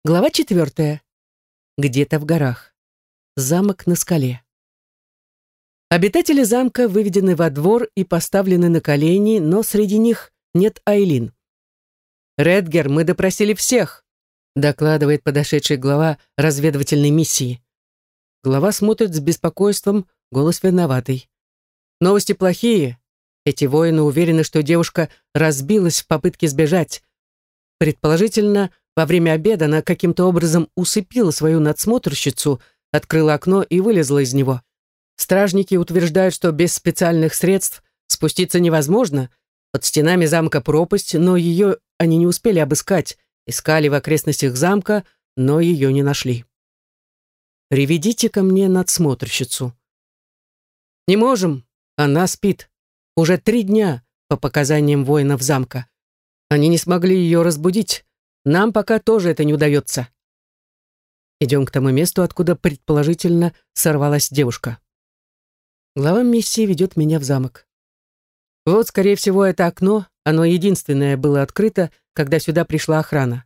Глава 4. Где-то в горах. Замок на скале. Обитатели замка выведены во двор и поставлены на колени, но среди них нет Айлин. «Редгер, мы допросили всех», — докладывает подошедший глава разведывательной миссии. Глава смотрит с беспокойством, голос виноватый. «Новости плохие. Эти воины уверены, что девушка разбилась в попытке сбежать. Предположительно, во время обеда она каким-то образом усыпила свою надсмотрщицу, открыла окно и вылезла из него. Стражники утверждают, что без специальных средств спуститься невозможно. Под стенами замка пропасть, но ее они не успели обыскать. Искали в окрестностях замка, но ее не нашли. Приведите ко мне надсмотрщицу. Не можем, она спит. Уже 3 дня, по показаниям воинов замка. Они не смогли ее разбудить. Нам пока тоже это не удается. Идем к тому месту, откуда, предположительно, сорвалась девушка. Глава миссии ведет меня в замок. Вот, скорее всего, это окно, оно единственное было открыто, когда сюда пришла охрана.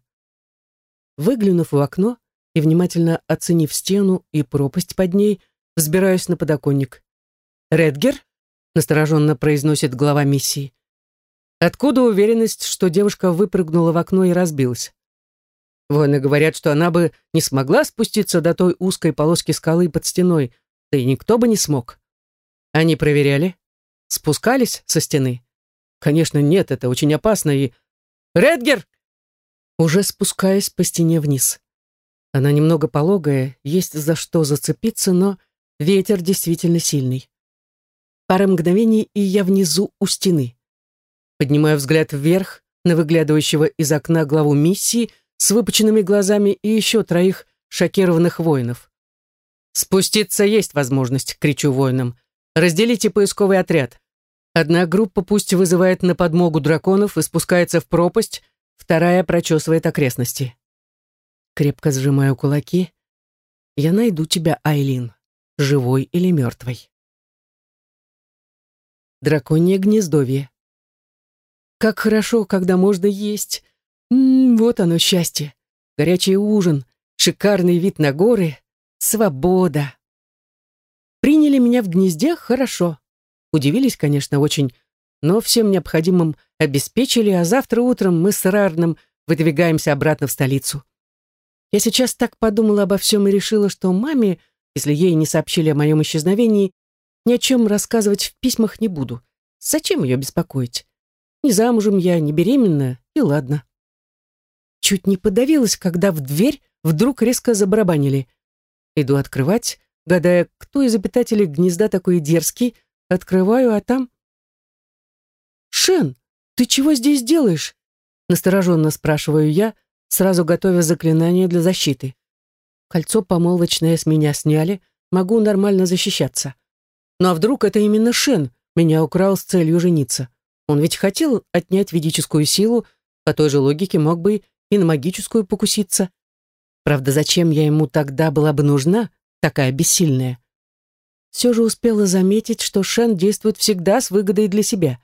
Выглянув в окно и внимательно оценив стену и пропасть под ней, взбираюсь на подоконник. «Редгер?» — настороженно произносит глава миссии. Откуда уверенность, что девушка выпрыгнула в окно и разбилась? Воины говорят, что она бы не смогла спуститься до той узкой полоски скалы под стеной, да и никто бы не смог. Они проверяли? Спускались со стены? Конечно, нет, это очень опасно и... «Редгер!» Уже спускаясь по стене вниз. Она немного пологая, есть за что зацепиться, но ветер действительно сильный. Пара мгновений, и я внизу у стены. Поднимаю взгляд вверх на выглядывающего из окна главу миссии с выпученными глазами и еще 3 шокированных воинов. «Спуститься есть возможность», — кричу воинам. «Разделите поисковый отряд. Одна группа пусть вызывает на подмогу драконов и спускается в пропасть, вторая прочесывает окрестности». Крепко сжимаю кулаки. «Я найду тебя, Айлин, живой или мертвой». Драконье гнездовье. Как хорошо, когда можно есть. Вот оно, счастье. Горячий ужин, шикарный вид на горы, свобода. Приняли меня в гнезде хорошо. Удивились, конечно, очень, но всем необходимым обеспечили, а завтра утром мы с Рарном выдвигаемся обратно в столицу. Я сейчас так подумала обо всем и решила, что маме, если ей не сообщили о моем исчезновении, ни о чем рассказывать в письмах не буду. Зачем ее беспокоить? Не замужем я, не беременна, и ладно. Чуть не подавилась, когда в дверь вдруг резко забарабанили. Иду открывать, гадая, кто из обитателей гнезда такой дерзкий. Открываю, а там... «Шен, ты чего здесь делаешь?» Настороженно спрашиваю я, сразу готовя заклинание для защиты. Кольцо помолвочное с меня сняли, могу нормально защищаться. Ну а вдруг это именно Шен меня украл с целью жениться? Он ведь хотел отнять ведическую силу, по той же логике мог бы и на магическую покуситься. Правда, зачем я ему тогда была бы нужна, такая бессильная? Все же успела заметить, что Шен действует всегда с выгодой для себя.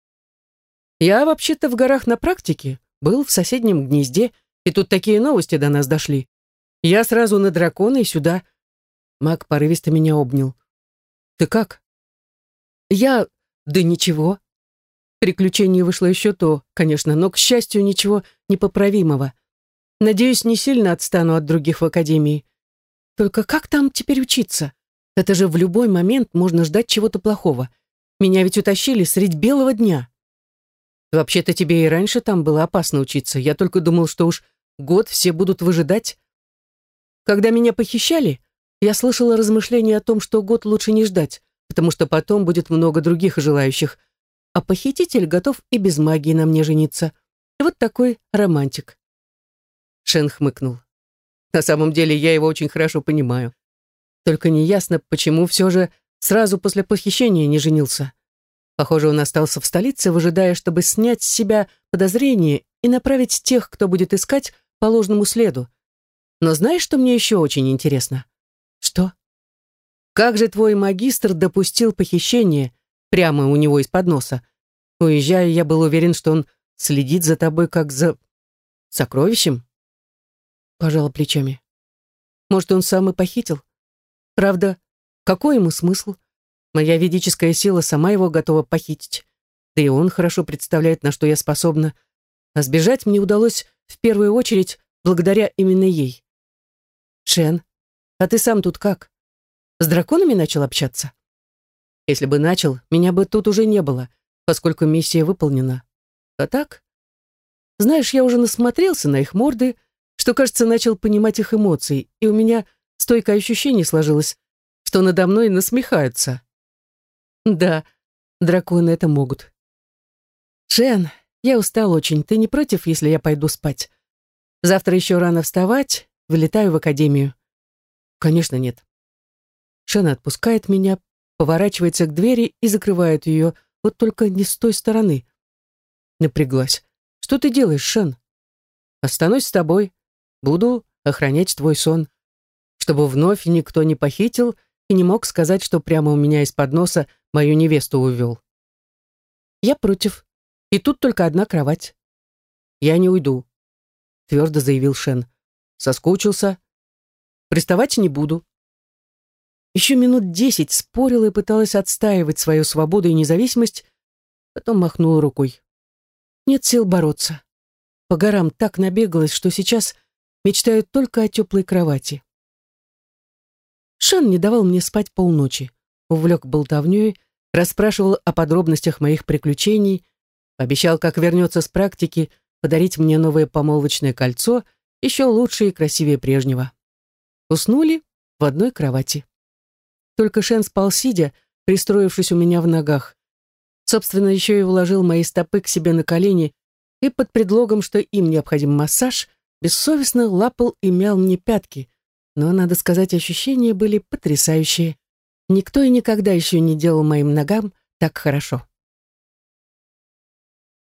Я вообще-то в горах на практике, был в соседнем гнезде, и тут такие новости до нас дошли. Я сразу на дракона и сюда. Маг порывисто меня обнял. «Ты как?» «Я... да ничего». Приключение вышло еще то, конечно, но, к счастью, ничего непоправимого. Надеюсь, не сильно отстану от других в академии. Только как там теперь учиться? Это же в любой момент можно ждать чего-то плохого. Меня ведь утащили средь белого дня. Вообще-то тебе и раньше там было опасно учиться. Я только думал, что уж год все будут выжидать. Когда меня похищали, я слышала размышления о том, что год лучше не ждать, потому что потом будет много других желающих, а похититель готов и без магии на мне жениться. И вот такой романтик. Шен хмыкнул. На самом деле я его очень хорошо понимаю. Только неясно, почему все же сразу после похищения не женился. Похоже, он остался в столице, выжидая, чтобы снять с себя подозрения и направить тех, кто будет искать, по ложному следу. Но знаешь, что мне еще очень интересно? Что? Как же твой магистр допустил похищение прямо у него из-под носа? Уезжая, я был уверен, что он следит за тобой как за сокровищем. Пожала плечами. Может, он сам и похитил? Правда, какой ему смысл? Моя ведическая сила сама его готова похитить. Да и он хорошо представляет, на что я способна. А сбежать мне удалось в первую очередь благодаря именно ей. Шен, а ты сам тут как? С драконами начал общаться? Если бы начал, меня бы тут уже не было, поскольку миссия выполнена. А так? Знаешь, я уже насмотрелся на их морды, что, кажется, начал понимать их эмоции, и у меня стойкое ощущение сложилось, что надо мной насмехаются. Да, драконы это могут. Шен, я устал очень. Ты не против, если я пойду спать? Завтра еще рано вставать, вылетаю в академию. Конечно, нет. Шен отпускает меня, поворачивается к двери и закрывает ее, вот только не с той стороны. Напряглась. Что ты делаешь, Шен? Останусь с тобой. Буду охранять твой сон, чтобы вновь никто не похитил и не мог сказать, что прямо у меня из-под носа мою невесту увел. Я против. И тут только одна кровать. Я не уйду, твердо заявил Шен. Соскучился. Приставать не буду. Еще минут 10 спорила и пыталась отстаивать свою свободу и независимость, потом махнула рукой. Нет сил бороться. По горам так набегалась, что сейчас мечтаю только о теплой кровати. Шен не давал мне спать полночи, увлек болтовней, расспрашивал о подробностях моих приключений, обещал, как вернется с практики, подарить мне новое помолвочное кольцо, еще лучше и красивее прежнего. Уснули в одной кровати. Только Шен спал сидя, пристроившись у меня в ногах. Собственно, еще и уложил мои стопы к себе на колени и под предлогом, что им необходим массаж, бессовестно лапал и мял мне пятки. Но, надо сказать, ощущения были потрясающие. Никто и никогда еще не делал моим ногам так хорошо.